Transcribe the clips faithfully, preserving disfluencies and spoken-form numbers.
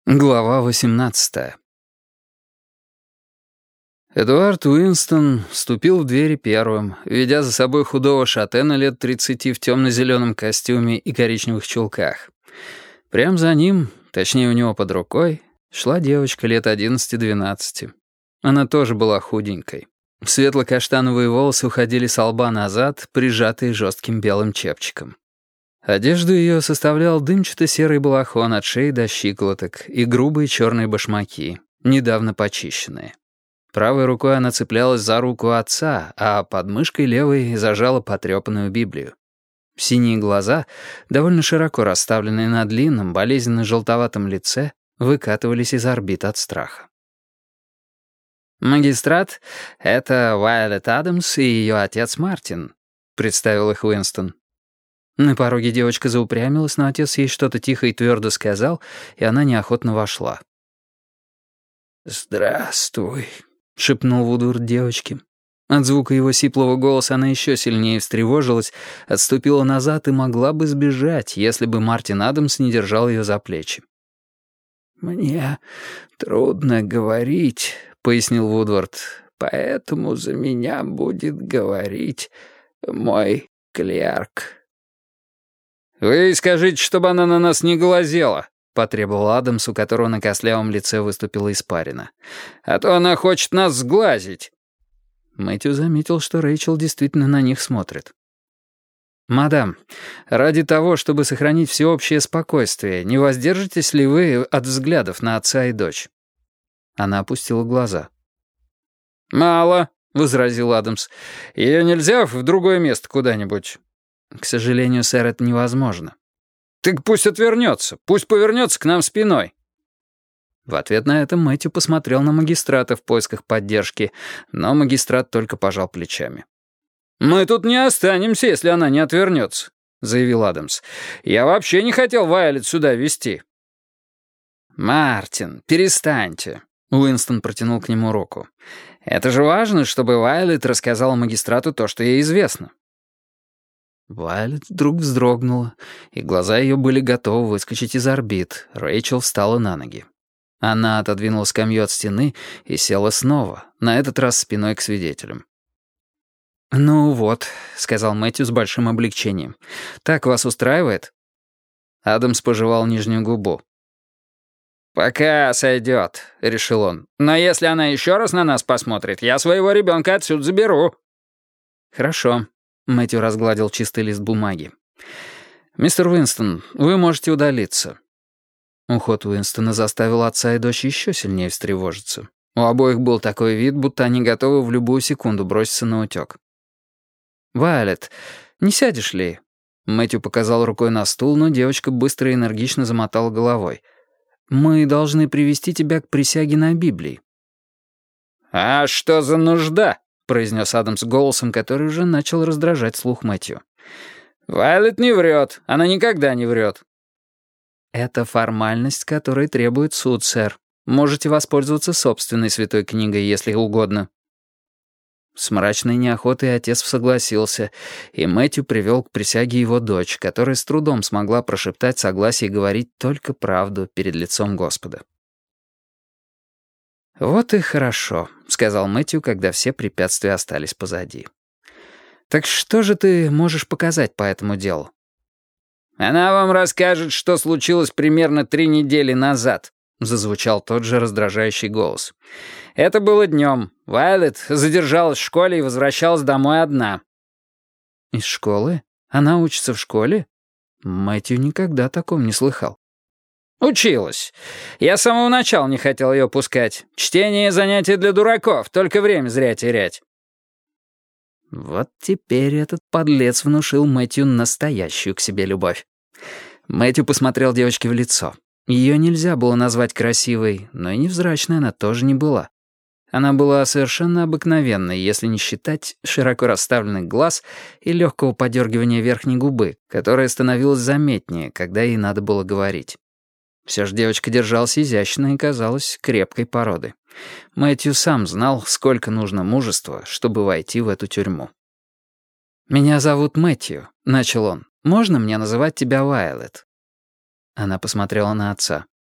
Глава восемнадцатая. Эдуард Уинстон вступил в двери первым, ведя за собой худого шатена лет тридцати в темно-зеленом костюме и коричневых чулках. Прямо за ним, точнее у него под рукой, шла девочка лет одиннадцати-двенадцати. Она тоже была худенькой. Светло-каштановые волосы уходили со лба назад, прижатые жестким белым чепчиком. Одежду ее составлял дымчато-серый балахон от шеи до щиколоток и грубые черные башмаки, недавно почищенные. Правой рукой она цеплялась за руку отца, а под мышкой левой зажала потрепанную Библию. Синие глаза, довольно широко расставленные на длинном, болезненно-желтоватом лице, выкатывались из орбит от страха. «Магистрат — это Вайолет Адамс и ее отец Мартин», — представил их Уинстон. На пороге девочка заупрямилась, но отец ей что-то тихо и твердо сказал, и она неохотно вошла. «Здравствуй», — шепнул Вудвард девочке. От звука его сиплого голоса она еще сильнее встревожилась, отступила назад и могла бы сбежать, если бы Мартин Адамс не держал ее за плечи. «Мне трудно говорить», — пояснил Вудвард, «поэтому за меня будет говорить мой клерк». «Вы скажите, чтобы она на нас не глазела», — потребовал Адамс, у которого на костлявом лице выступила испарина. «А то она хочет нас сглазить». Мэтью заметил, что Рэйчел действительно на них смотрит. «Мадам, ради того, чтобы сохранить всеобщее спокойствие, не воздержитесь ли вы от взглядов на отца и дочь?» Она опустила глаза. «Мало», — возразил Адамс. «Ее нельзя в другое место куда-нибудь?» «К сожалению, сэр, это невозможно». «Так пусть отвернется, пусть повернется к нам спиной». В ответ на это Мэтью посмотрел на магистрата в поисках поддержки, но магистрат только пожал плечами. «Мы тут не останемся, если она не отвернется», — заявил Адамс. «Я вообще не хотел Вайолет сюда везти». «Мартин, перестаньте», — Уинстон протянул к нему руку. «Это же важно, чтобы Вайолет рассказала магистрату то, что ей известно». Вайолет вдруг вздрогнула, и глаза ее были готовы выскочить из орбит. Рэйчел встала на ноги. Она отодвинула скамью от стены и села снова, на этот раз спиной к свидетелям. «Ну вот», — сказал Мэтью с большим облегчением. «Так вас устраивает?» Адамс пожевал нижнюю губу. «Пока сойдет», — решил он. «Но если она еще раз на нас посмотрит, я своего ребенка отсюда заберу». «Хорошо», — Мэтью разгладил чистый лист бумаги. «Мистер Уинстон, вы можете удалиться». Уход Уинстона заставил отца и дочь еще сильнее встревожиться. У обоих был такой вид, будто они готовы в любую секунду броситься на утек. «Вайолет, не сядешь ли?» Мэтью показал рукой на стул, но девочка быстро и энергично замотала головой. «Мы должны привести тебя к присяге на Библии». «А что за нужда?» — произнес Адамс голосом, который уже начал раздражать слух Мэтью. «Вайолет не врет. Она никогда не врет». «Это формальность, которой требует суд, сэр. Можете воспользоваться собственной святой книгой, если угодно». С мрачной неохотой отец согласился, и Мэтью привел к присяге его дочь, которая с трудом смогла прошептать согласие и говорить только правду перед лицом Господа. «Вот и хорошо», — сказал Мэтью, когда все препятствия остались позади. «Так что же ты можешь показать по этому делу?» «Она вам расскажет, что случилось примерно три недели назад», — зазвучал тот же раздражающий голос. «Это было днем. Вайолет задержалась в школе и возвращалась домой одна». «Из школы? Она учится в школе?» Мэтью никогда о таком не слыхал. «Училась. Я с самого начала не хотел ее пускать. Чтение — занятие для дураков, только время зря терять». Вот теперь этот подлец внушил Мэтью настоящую к себе любовь. Мэтью посмотрел девочке в лицо. Ее нельзя было назвать красивой, но и невзрачной она тоже не была. Она была совершенно обыкновенной, если не считать широко расставленных глаз и легкого подергивания верхней губы, которое становилось заметнее, когда ей надо было говорить. Все же девочка держалась изящно и казалась крепкой породы. Мэтью сам знал, сколько нужно мужества, чтобы войти в эту тюрьму. «Меня зовут Мэтью», — начал он. «Можно мне называть тебя Вайолет?» Она посмотрела на отца.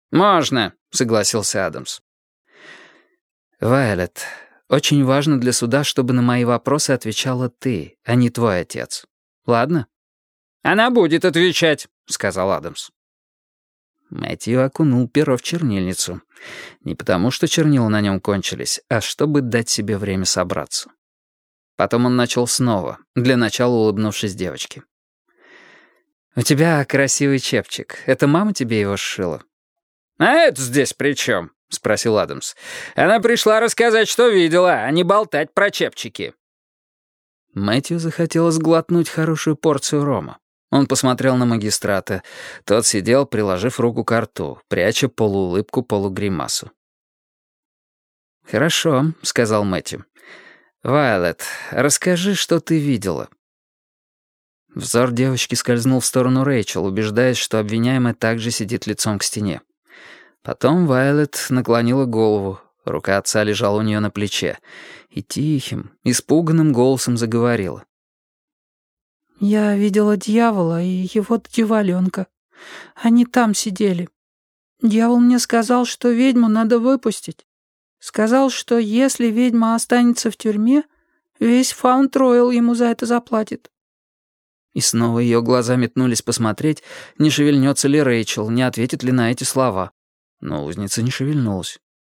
«Можно», — согласился Адамс. «Вайолет, очень важно для суда, чтобы на мои вопросы отвечала ты, а не твой отец. Ладно?» «Она будет отвечать», — сказал Адамс. Мэтью окунул перо в чернильницу. Не потому, что чернила на нем кончились, а чтобы дать себе время собраться. Потом он начал снова, для начала улыбнувшись девочке. «У тебя красивый чепчик. Это мама тебе его сшила?» «А это здесь при чем?» — спросил Адамс. «Она пришла рассказать, что видела, а не болтать про чепчики». Мэтью захотелось глотнуть хорошую порцию рома. Он посмотрел на магистрата. Тот сидел, приложив руку к рту, пряча полуулыбку, полугримасу. «Хорошо», — сказал Мэтью. «Вайолет, расскажи, что ты видела». Взор девочки скользнул в сторону Рэйчел, убеждаясь, что обвиняемая также сидит лицом к стене. Потом Вайолет наклонила голову, рука отца лежала у нее на плече, и тихим, испуганным голосом заговорила. «Я видела дьявола и его дьяволёнка. Они там сидели. Дьявол мне сказал, что ведьму надо выпустить. Сказал, что если ведьма останется в тюрьме, весь Фаунд-Ройл ему за это заплатит». И снова ее глаза метнулись посмотреть, не шевельнется ли Рэйчел, не ответит ли на эти слова. Но узница не шевельнулась.